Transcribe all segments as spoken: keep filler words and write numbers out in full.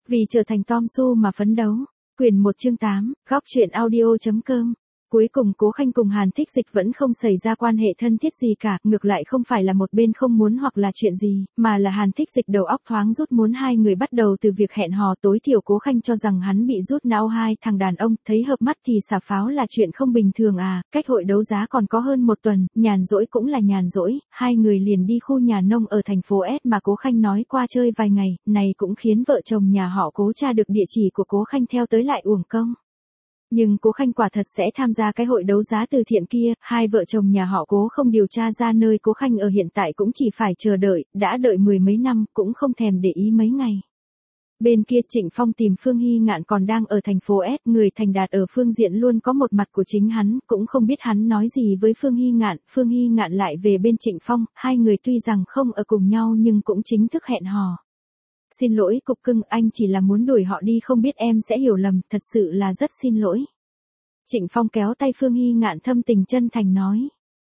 Vì trở thành Tom Su mà phấn đấu. Quyển một chương tám, góc truyện audio.com. Cuối cùng Cố Khanh cùng Hàn Thích Dịch vẫn không xảy ra quan hệ thân thiết gì cả, ngược lại không phải là một bên không muốn hoặc là chuyện gì, mà là Hàn Thích Dịch đầu óc thoáng rút muốn hai người bắt đầu từ việc hẹn hò. Tối thiểu Cố Khanh cho rằng hắn bị rút não hai thằng đàn ông, thấy hợp mắt thì xả pháo là chuyện không bình thường à. Cách hội đấu giá còn có hơn một tuần, nhàn rỗi cũng là nhàn rỗi, hai người liền đi khu nhà nông ở thành phố S mà Cố Khanh nói qua chơi vài ngày, này cũng khiến vợ chồng nhà họ Cố tra được địa chỉ của Cố Khanh theo tới lại uổng công. Nhưng Cố Khanh quả thật sẽ tham gia cái hội đấu giá từ thiện kia, hai vợ chồng nhà họ Cố không điều tra ra nơi Cố Khanh ở hiện tại cũng chỉ phải chờ đợi, đã đợi mười mấy năm, cũng không thèm để ý mấy ngày. Bên kia Trịnh Phong tìm Phương Hy Ngạn còn đang ở thành phố S, người thành đạt ở phương diện luôn có một mặt của chính hắn, cũng không biết hắn nói gì với Phương Hy Ngạn, Phương Hy Ngạn lại về bên Trịnh Phong, hai người tuy rằng không ở cùng nhau nhưng cũng chính thức hẹn hò. Xin lỗi cục cưng, anh chỉ là muốn đuổi họ đi, không biết em sẽ hiểu lầm, thật sự là rất xin lỗi. Trịnh Phong kéo tay Phương Hy Ngạn thâm tình chân thành nói.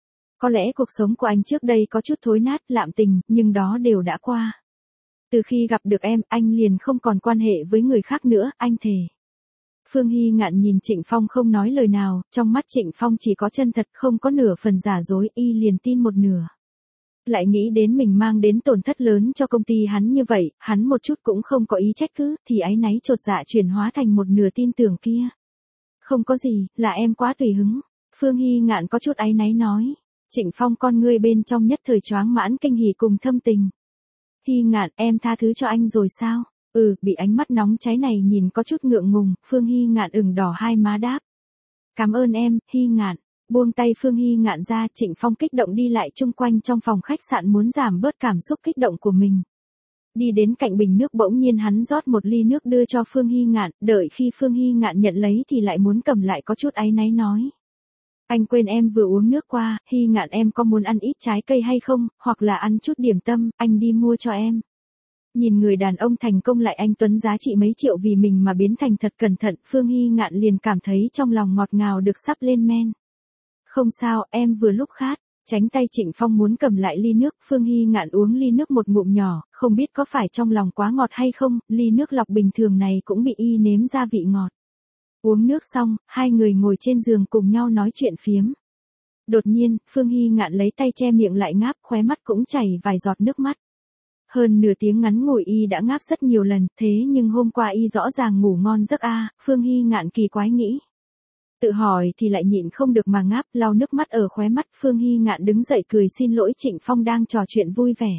Có lẽ cuộc sống của anh trước đây có chút thối nát, lạm tình, nhưng đó đều đã qua. Từ khi gặp được em, anh liền không còn quan hệ với người khác nữa, anh thề. Phương Hy Ngạn nhìn Trịnh Phong không nói lời nào, trong mắt Trịnh Phong chỉ có chân thật, không có nửa phần giả dối, y liền tin một nửa. Lại nghĩ đến mình mang đến tổn thất lớn cho công ty hắn như vậy, hắn một chút cũng không có ý trách cứ, thì áy náy chột dạ chuyển hóa thành một nửa tin tưởng kia. Không có gì, là em quá tùy hứng. Phương Hy Ngạn có chút áy náy nói. Trịnh Phong con ngươi bên trong nhất thời choáng mãn kinh hỉ cùng thâm tình. Hy Ngạn, em tha thứ cho anh rồi sao? Ừ, bị ánh mắt nóng cháy này nhìn có chút ngượng ngùng, Phương Hy Ngạn ửng đỏ hai má đáp. Cảm ơn em, Hy Ngạn. Buông tay Phương Hy Ngạn ra, Trịnh Phong kích động đi lại chung quanh trong phòng khách sạn muốn giảm bớt cảm xúc kích động của mình. Đi đến cạnh bình nước bỗng nhiên hắn rót một ly nước đưa cho Phương Hy Ngạn, đợi khi Phương Hy Ngạn nhận lấy thì lại muốn cầm lại có chút áy náy nói. Anh quên em vừa uống nước qua, Hy Ngạn em có muốn ăn ít trái cây hay không, hoặc là ăn chút điểm tâm, anh đi mua cho em. Nhìn người đàn ông thành công lại anh tuấn giá trị mấy triệu vì mình mà biến thành thật cẩn thận, Phương Hy Ngạn liền cảm thấy trong lòng ngọt ngào được sắp lên men. Không sao, em vừa lúc khát. Tránh tay Trịnh Phong muốn cầm lại ly nước, Phương Hy Ngạn uống ly nước một ngụm nhỏ, không biết có phải trong lòng quá ngọt hay không, ly nước lọc bình thường này cũng bị y nếm ra vị ngọt. Uống nước xong, hai người ngồi trên giường cùng nhau nói chuyện phiếm. Đột nhiên, Phương Hy Ngạn lấy tay che miệng lại ngáp, khóe mắt cũng chảy vài giọt nước mắt. Hơn nửa tiếng ngắn ngủi y đã ngáp rất nhiều lần, thế nhưng hôm qua y rõ ràng ngủ ngon giấc a, Phương Hy Ngạn kỳ quái nghĩ. Tự hỏi thì lại nhịn không được mà ngáp, lau nước mắt ở khóe mắt, Phương Hy Ngạn đứng dậy cười xin lỗi Trịnh Phong đang trò chuyện vui vẻ.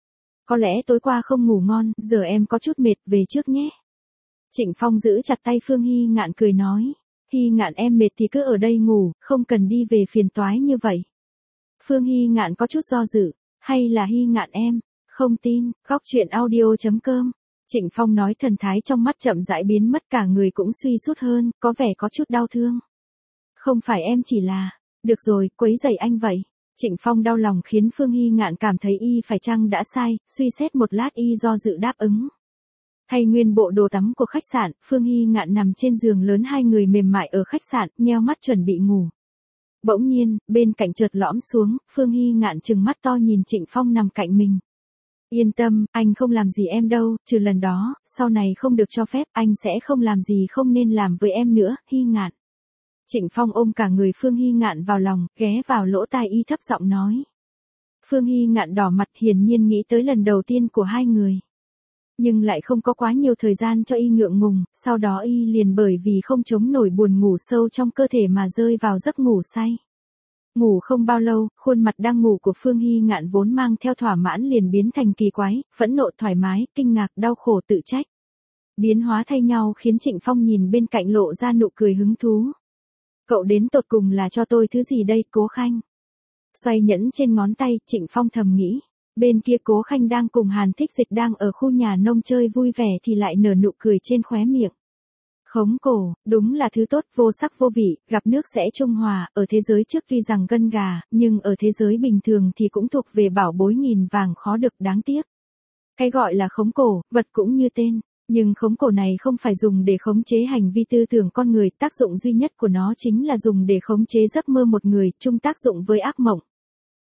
Có lẽ tối qua không ngủ ngon, giờ em có chút mệt, về trước nhé. Trịnh Phong giữ chặt tay Phương Hy Ngạn cười nói. Hy Ngạn em mệt thì cứ ở đây ngủ, không cần đi về phiền toái như vậy. Phương Hy Ngạn có chút do dự, hay là Hy Ngạn em, không tin, góc truyện audio.com. Trịnh Phong nói thần thái trong mắt chậm rãi biến mất, cả người cũng suy sút hơn, có vẻ có chút đau thương. Không phải em chỉ là, được rồi, quấy rầy anh vậy. Trịnh Phong đau lòng khiến Phương Hy Ngạn cảm thấy y phải chăng đã sai, suy xét một lát y do dự đáp ứng. Thay nguyên bộ đồ tắm của khách sạn, Phương Hy Ngạn nằm trên giường lớn hai người mềm mại ở khách sạn, nheo mắt chuẩn bị ngủ. Bỗng nhiên, bên cạnh chợt lõm xuống, Phương Hy Ngạn trừng mắt to nhìn Trịnh Phong nằm cạnh mình. Yên tâm, anh không làm gì em đâu, trừ lần đó, sau này không được cho phép, anh sẽ không làm gì không nên làm với em nữa, Hy Ngạn. Trịnh Phong ôm cả người Phương Hy Ngạn vào lòng, ghé vào lỗ tai y thấp giọng nói. Phương Hy Ngạn đỏ mặt hiển nhiên nghĩ tới lần đầu tiên của hai người. Nhưng lại không có quá nhiều thời gian cho y ngượng ngùng, sau đó y liền bởi vì không chống nổi buồn ngủ sâu trong cơ thể mà rơi vào giấc ngủ say. Ngủ không bao lâu, khuôn mặt đang ngủ của Phương Hy Ngạn vốn mang theo thỏa mãn liền biến thành kỳ quái, phẫn nộ thoải mái, kinh ngạc, đau khổ tự trách. Biến hóa thay nhau khiến Trịnh Phong nhìn bên cạnh lộ ra nụ cười hứng thú. Cậu đến tột cùng là cho tôi thứ gì đây, Cố Khanh? Xoay nhẫn trên ngón tay, Trịnh Phong thầm nghĩ. Bên kia Cố Khanh đang cùng Hàn Thích Dịch đang ở khu nhà nông chơi vui vẻ thì lại nở nụ cười trên khóe miệng. Khống cổ, đúng là thứ tốt, vô sắc vô vị, gặp nước sẽ trung hòa, ở thế giới trước tuy rằng gân gà, nhưng ở thế giới bình thường thì cũng thuộc về bảo bối nghìn vàng khó được, đáng tiếc. Cái gọi là khống cổ, vật cũng như tên, nhưng khống cổ này không phải dùng để khống chế hành vi tư tưởng con người, tác dụng duy nhất của nó chính là dùng để khống chế giấc mơ một người, chung tác dụng với ác mộng.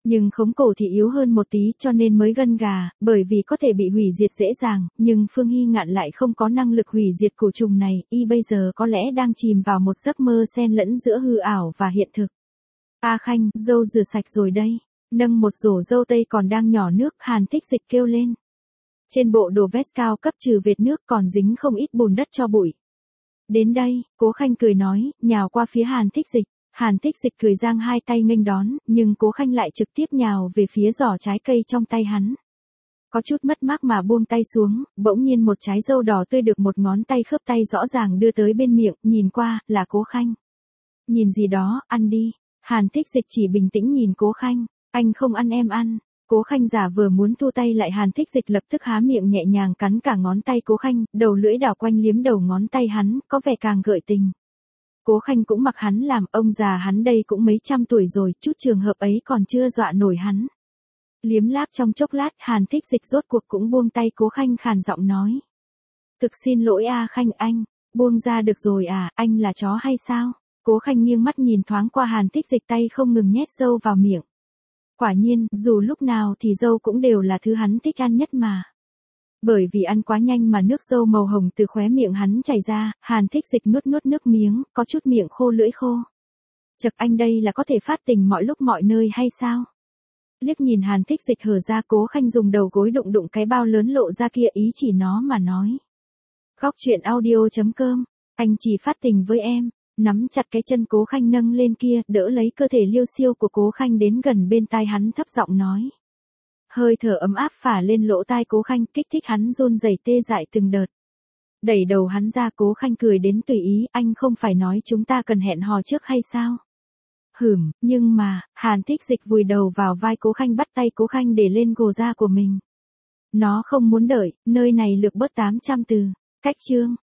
Nhưng khống cổ thì yếu hơn một tí cho nên mới gân gà, bởi vì có thể bị hủy diệt dễ dàng, nhưng Phương Hy Ngạn lại không có năng lực hủy diệt cổ trùng này, y bây giờ có lẽ đang chìm vào một giấc mơ xen lẫn giữa hư ảo và hiện thực. A Khanh, dâu rửa sạch rồi đây. Nâng một rổ dâu tây còn đang nhỏ nước, Hàn Thích Dịch kêu lên. Trên bộ đồ vest cao cấp trừ vệt nước còn dính không ít bùn đất cho bụi. Đến đây, Cố Khanh cười nói, nhào qua phía Hàn Thích Dịch. Hàn Thích Dịch cười giang hai tay nghênh đón, nhưng Cố Khanh lại trực tiếp nhào về phía giỏ trái cây trong tay hắn. Có chút mất mát mà buông tay xuống, bỗng nhiên một trái dâu đỏ tươi được một ngón tay khớp tay rõ ràng đưa tới bên miệng, nhìn qua, là Cố Khanh. Nhìn gì đó, ăn đi. Hàn Thích Dịch chỉ bình tĩnh nhìn Cố Khanh, anh không ăn em ăn. Cố Khanh giả vừa muốn thu tay lại, Hàn Thích Dịch lập tức há miệng nhẹ nhàng cắn cả ngón tay Cố Khanh, đầu lưỡi đảo quanh liếm đầu ngón tay hắn, có vẻ càng gợi tình. Cố Khanh cũng mặc hắn làm, ông già hắn đây cũng mấy trăm tuổi rồi, chút trường hợp ấy còn chưa dọa nổi hắn. Liếm láp trong chốc lát, Hàn Thích Dịch rốt cuộc cũng buông tay Cố Khanh, khàn giọng nói. Thực xin lỗi A Khanh anh, buông ra được rồi à, anh là chó hay sao? Cố Khanh nghiêng mắt nhìn thoáng qua Hàn Thích Dịch, tay không ngừng nhét dâu vào miệng. Quả nhiên, dù lúc nào thì dâu cũng đều là thứ hắn thích ăn nhất mà. Bởi vì ăn quá nhanh mà nước dâu màu hồng từ khóe miệng hắn chảy ra, Hàn Thích Dịch nuốt nuốt nước miếng, có chút miệng khô lưỡi khô. Chật, anh đây là có thể phát tình mọi lúc mọi nơi hay sao? Liếc nhìn Hàn Thích Dịch hở ra, Cố Khanh dùng đầu gối đụng đụng cái bao lớn lộ ra kia, ý chỉ nó mà nói. Góc truyện audio chấm com, anh chỉ phát tình với em. Nắm chặt cái chân Cố Khanh nâng lên kia, đỡ lấy cơ thể liêu xiêu của Cố Khanh đến gần bên tai hắn, thấp giọng nói. Hơi thở ấm áp phả lên lỗ tai Cố Khanh, kích thích hắn run rẩy tê dại từng đợt. Đẩy đầu hắn ra, Cố Khanh cười đến tùy ý, anh không phải nói chúng ta cần hẹn hò trước hay sao? Hửm, nhưng mà, Hàn Thích Dịch vùi đầu vào vai Cố Khanh, bắt tay Cố Khanh để lên gồ da của mình. Nó không muốn đợi, nơi này lược bớt tám trăm từ. Cách chương.